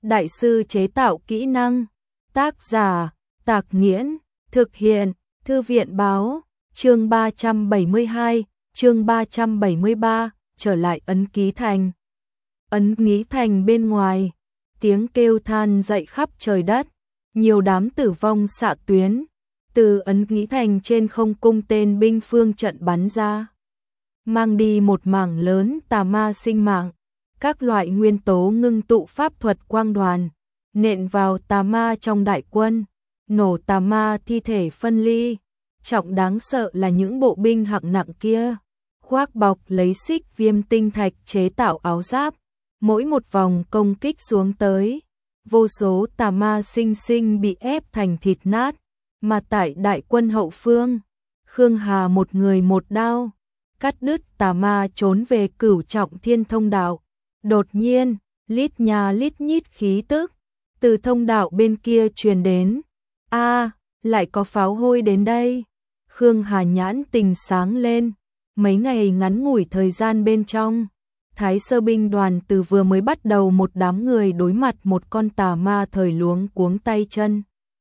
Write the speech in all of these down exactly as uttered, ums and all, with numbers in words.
đại sư chế tạo kỹ năng. Tác giả, Tạc Nghiễn, thực hiện, Thư viện báo, chương ba trăm bảy mươi hai, chương ba trăm bảy mươi ba, trở lại Ấn Ký Thành. Ấn Ký Thành bên ngoài, tiếng kêu than dậy khắp trời đất, nhiều đám tử vong xạ tuyến, từ Ấn Ký Thành trên không cung tên binh phương trận bắn ra, mang đi một mảng lớn tà ma sinh mạng, các loại nguyên tố ngưng tụ pháp thuật quang đoàn, nện vào tà ma trong đại quân, nổ tà ma thi thể phân ly. Trọng đáng sợ là những bộ binh hạng nặng kia, khoác bọc lấy xích viêm tinh thạch chế tạo áo giáp, mỗi một vòng công kích xuống tới, vô số tà ma sinh sinh bị ép thành thịt nát, mà tại đại quân hậu phương, Khương Hà một người một đao, cắt đứt tà ma trốn về Cửu Trọng Thiên thông đạo. Đột nhiên, lít nha lít nhít khí tức từ thông đạo bên kia truyền đến. A, lại có pháo hôi đến đây. Khương Hà nhãn tình sáng lên, mấy ngày ngắn ngủi thời gian bên trong, Thái Sơ binh đoàn từ vừa mới bắt đầu một đám người đối mặt một con tà ma thời luống cuống tay chân,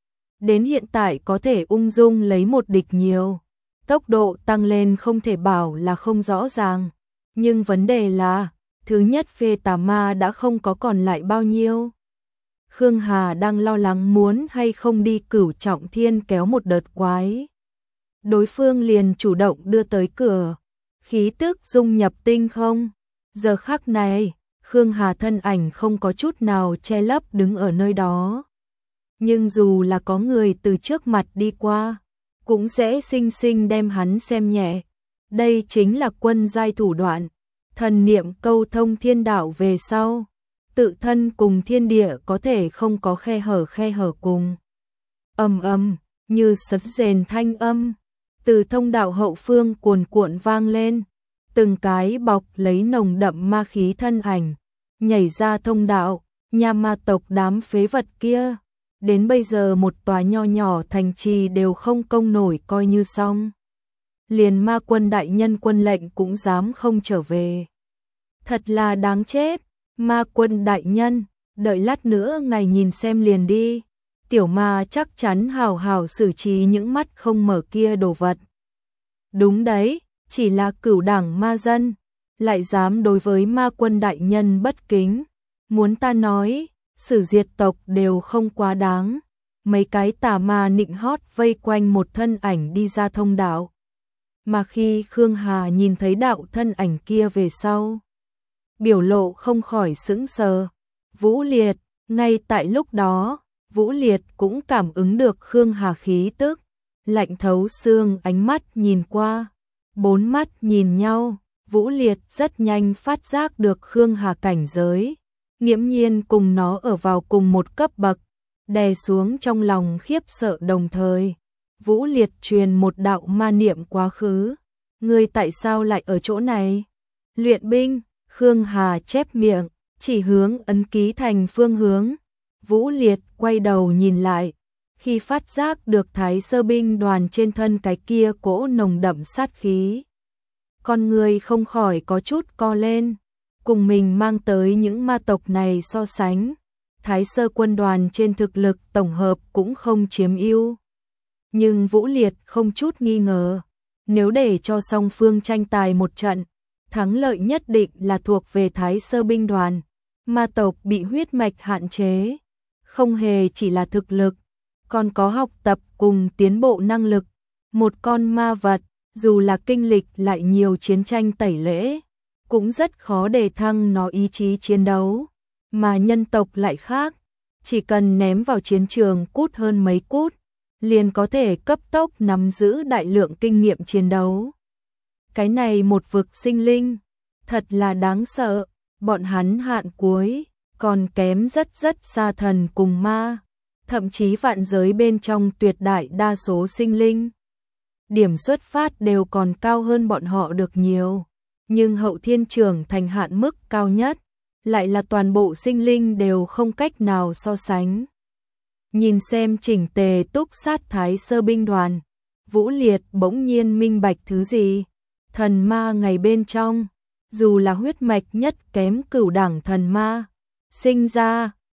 đến hiện tại có thể ung dung lấy một địch nhiều. Tốc độ tăng lên không thể bảo là không rõ ràng, nhưng vấn đề là, thứ nhất phê tà ma đã không có còn lại bao nhiêu. Khương Hà đang lo lắng muốn hay không đi Cửu Trọng Thiên kéo một đợt quái. Đối phương liền chủ động đưa tới cửa, khí tức dung nhập tinh không. Giờ khắc này, Khương Hà thân ảnh không có chút nào che lấp đứng ở nơi đó. Nhưng dù là có người từ trước mặt đi qua, cũng sẽ sinh sinh đem hắn xem nhẹ. Đây chính là quân giai thủ đoạn, thần niệm câu thông thiên đạo về sau. Tự thân cùng thiên địa có thể không có khe hở khe hở cùng. Ầm ầm, như sấm rền thanh âm, từ thông đạo hậu phương cuồn cuộn vang lên, từng cái bọc lấy nồng đậm ma khí thân ảnh, nhảy ra thông đạo, nha ma tộc đám phế vật kia, đến bây giờ một tòa nho nhỏ thành trì đều không công nổi coi như xong. Liền ma quân đại nhân quân lệnh cũng dám không trở về. Thật là đáng chết, ma quân đại nhân, đợi lát nữa ngài nhìn xem liền đi. Tiểu ma chắc chắn hào hào xử trí những mắt không mở kia đồ vật. Đúng đấy, chỉ là cửu đẳng ma dân, lại dám đối với ma quân đại nhân bất kính. Muốn ta nói, xử diệt tộc đều không quá đáng. Mấy cái tà ma nịnh hót vây quanh một thân ảnh đi ra thông đạo. Mà khi Khương Hà nhìn thấy đạo thân ảnh kia về sau, biểu lộ không khỏi sững sờ. Vũ Liệt, ngay tại lúc đó, Vũ Liệt cũng cảm ứng được Khương Hà khí tức, lạnh thấu xương ánh mắt nhìn qua, bốn mắt nhìn nhau, Vũ Liệt rất nhanh phát giác được Khương Hà cảnh giới, nghiễm nhiên cùng nó ở vào cùng một cấp bậc, đè xuống trong lòng khiếp sợ đồng thời. Vũ Liệt truyền một đạo ma niệm quá khứ, ngươi tại sao lại ở chỗ này? Luyện binh. Khương Hà chép miệng, chỉ hướng Ấn Ký Thành phương hướng. Vũ Liệt quay đầu nhìn lại, khi phát giác được Thái Sơ binh đoàn trên thân cái kia cỗ nồng đậm sát khí, con người không khỏi có chút co lên. Cùng mình mang tới những ma tộc này so sánh, Thái Sơ quân đoàn trên thực lực tổng hợp cũng không chiếm ưu. Nhưng Vũ Liệt không chút nghi ngờ, nếu để cho song phương tranh tài một trận, thắng lợi nhất định là thuộc về Thái Sơ binh đoàn. Ma tộc bị huyết mạch hạn chế, không hề chỉ là thực lực, còn có học tập cùng tiến bộ năng lực. Một con ma vật, dù là kinh lịch lại nhiều chiến tranh tẩy lễ, cũng rất khó đề thăng nó ý chí chiến đấu. Mà nhân tộc lại khác, chỉ cần ném vào chiến trường cút hơn mấy cút, liền có thể cấp tốc nắm giữ đại lượng kinh nghiệm chiến đấu. Cái này một vực sinh linh, thật là đáng sợ, bọn hắn hạn cuối, còn kém rất rất xa thần cùng ma, thậm chí vạn giới bên trong tuyệt đại đa số sinh linh. Điểm xuất phát đều còn cao hơn bọn họ được nhiều, nhưng hậu thiên trưởng thành hạn mức cao nhất, lại là toàn bộ sinh linh đều không cách nào so sánh. Nhìn xem chỉnh tề túc sát Thái Sơ binh đoàn, Vũ Liệt bỗng nhiên minh bạch thứ gì. Thần ma ngày bên trong, dù là huyết mạch nhất kém cửu đẳng thần ma, sinh ra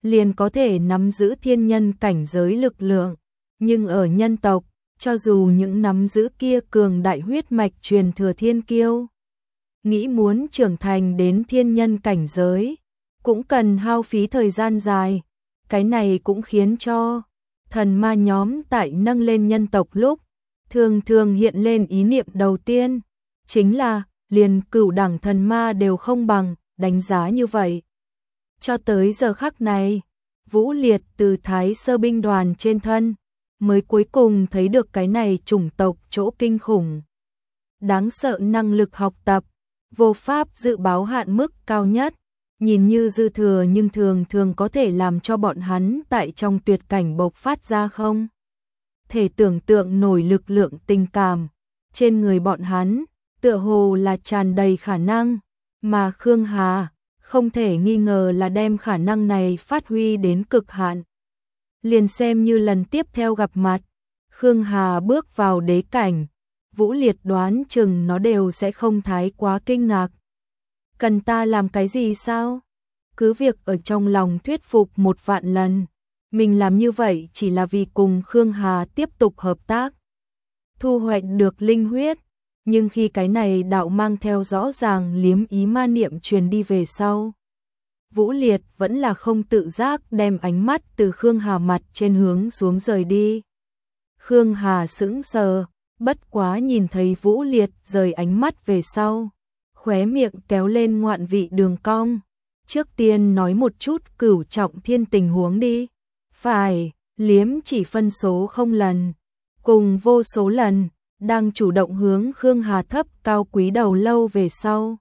liền có thể nắm giữ thiên nhân cảnh giới lực lượng, nhưng ở nhân tộc, cho dù những nắm giữ kia cường đại huyết mạch truyền thừa thiên kiêu, nghĩ muốn trưởng thành đến thiên nhân cảnh giới, cũng cần hao phí thời gian dài. Cái này cũng khiến cho thần ma nhóm tại nâng lên nhân tộc lúc, thường thường hiện lên ý niệm đầu tiên, chính là liền cửu đẳng thần ma đều không bằng, đánh giá như vậy. Cho tới giờ khắc này, Vũ Liệt từ Thái Sơ binh đoàn trên thân, mới cuối cùng thấy được cái này chủng tộc chỗ kinh khủng. Đáng sợ năng lực học tập, vô pháp dự báo hạn mức cao nhất, nhìn như dư thừa nhưng thường thường có thể làm cho bọn hắn tại trong tuyệt cảnh bộc phát ra không thể tưởng tượng nổi lực lượng tình cảm. Trên người bọn hắn, tựa hồ là tràn đầy khả năng, mà Khương Hà không thể nghi ngờ là đem khả năng này phát huy đến cực hạn. Liền xem như lần tiếp theo gặp mặt, Khương Hà bước vào đế cảnh, Vũ Liệt đoán chừng nó đều sẽ không thái quá kinh ngạc. Cần ta làm cái gì sao? Cứ việc ở trong lòng thuyết phục một vạn lần, mình làm như vậy chỉ là vì cùng Khương Hà tiếp tục hợp tác, thu hoạch được linh huyết, nhưng khi cái này đạo mang theo rõ ràng liếm ý ma niệm truyền đi về sau, Vũ Liệt vẫn là không tự giác đem ánh mắt từ Khương Hà mặt trên hướng xuống rời đi. Khương Hà sững sờ, bất quá nhìn thấy Vũ Liệt rời ánh mắt về sau, khóe miệng kéo lên ngoạn vị đường cong. Trước tiên nói một chút cửu trọng thiên tình huống đi. Phải, liếm chỉ phân số không lần, cùng vô số lần, đang chủ động hướng Khương Hà thấp cao quý đầu lâu về sau.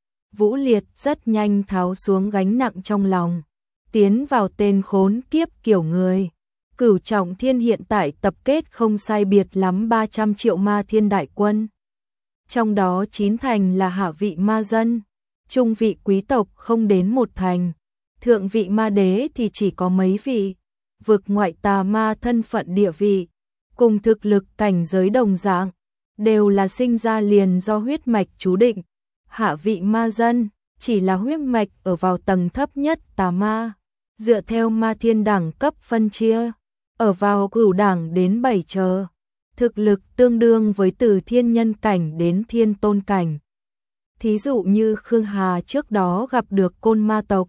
Vũ Liệt rất nhanh tháo xuống gánh nặng trong lòng, tiến vào tên khốn kiếp kiểu người. Cửu trọng thiên hiện tại tập kết không sai biệt lắm ba trăm triệu ma thiên đại quân. Trong đó chín thành là hạ vị ma dân, trung vị quý tộc không đến một thành, thượng vị ma đế thì chỉ có mấy vị, vực ngoại tà ma thân phận địa vị, cùng thực lực cảnh giới đồng dạng, đều là sinh ra liền do huyết mạch chú định. Hạ vị ma dân chỉ là huyết mạch ở vào tầng thấp nhất tà ma, dựa theo ma thiên đẳng cấp phân chia, ở vào cửu đẳng đến bảy chờ, thực lực tương đương với từ thiên nhân cảnh đến thiên tôn cảnh. Thí dụ như Khương Hà trước đó gặp được côn ma tộc,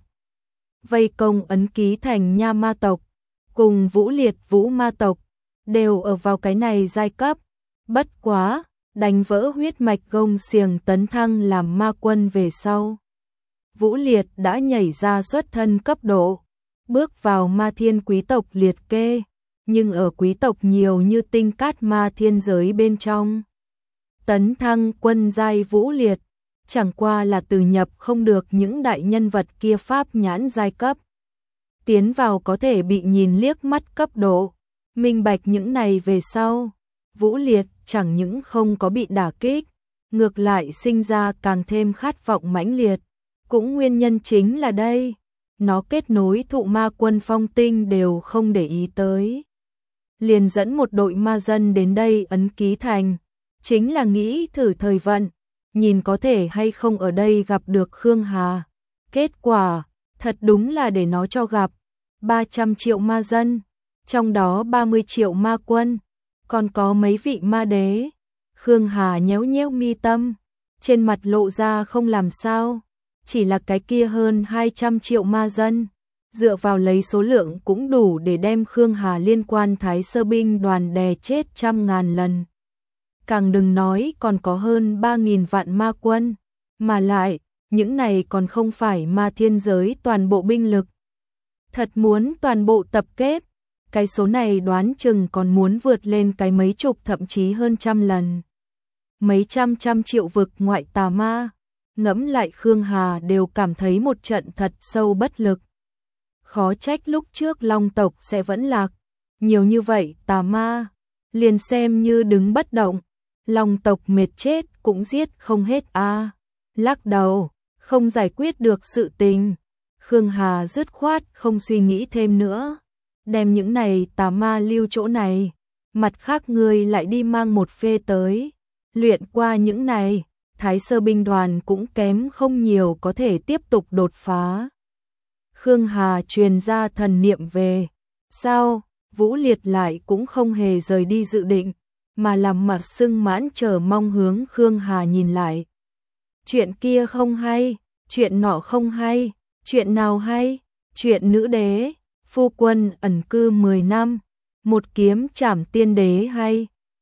vây công ấn ký thành nha ma tộc, cùng Vũ Liệt vũ ma tộc, đều ở vào cái này giai cấp. Bất quá, đánh vỡ huyết mạch gông xiềng tấn thăng làm ma quân về sau, Vũ Liệt đã nhảy ra xuất thân cấp độ, bước vào ma thiên quý tộc liệt kê, nhưng ở quý tộc nhiều như tinh cát ma thiên giới bên trong. Tấn thăng quân giai Vũ Liệt, chẳng qua là từ nhập không được những đại nhân vật kia pháp nhãn giai cấp. Tiến vào có thể bị nhìn liếc mắt cấp độ, minh bạch những này về sau, Vũ Liệt chẳng những không có bị đả kích, ngược lại sinh ra càng thêm khát vọng mãnh liệt. Cũng nguyên nhân chính là đây, nó kết nối thụ ma quân phong tinh đều không để ý tới. Liền dẫn một đội ma dân đến đây ấn ký thành, chính là nghĩ thử thời vận, nhìn có thể hay không ở đây gặp được Khương Hà. Kết quả, thật đúng là để nó cho gặp, ba trăm triệu ma dân, trong đó ba mươi triệu ma quân, còn có mấy vị ma đế. Khương Hà nhéo nhéo mi tâm, trên mặt lộ ra không làm sao, chỉ là cái kia hơn hai trăm triệu ma dân, dựa vào lấy số lượng cũng đủ để đem Khương Hà liên quan Thái Sơ binh đoàn đè chết trăm ngàn lần. Càng đừng nói còn có hơn ba nghìn vạn ma quân, mà lại, những này còn không phải ma thiên giới toàn bộ binh lực. Thật muốn toàn bộ tập kết, cái số này đoán chừng còn muốn vượt lên cái mấy chục thậm chí hơn trăm lần. Mấy trăm trăm triệu vực ngoại tà ma, ngẫm lại Khương Hà đều cảm thấy một trận thật sâu bất lực. Khó trách lúc trước Long tộc sẽ vẫn lạc, nhiều như vậy tà ma, liền xem như đứng bất động, Long tộc mệt chết cũng giết không hết a. À. Lắc đầu, không giải quyết được sự tình, Khương Hà dứt khoát không suy nghĩ thêm nữa, đem những này tà ma lưu chỗ này, mặt khác người lại đi mang một phê tới, luyện qua những này, Thái Sơ binh đoàn cũng kém không nhiều có thể tiếp tục đột phá. Khương Hà truyền ra thần niệm về. Sao, Vũ Liệt lại cũng không hề rời đi dự định, mà làm mặt sưng mãn chờ mong hướng Khương Hà nhìn lại. Chuyện kia không hay, chuyện nọ không hay, chuyện nào hay, chuyện nữ đế, phu quân ẩn cư mười năm, một kiếm trảm tiên đế hay.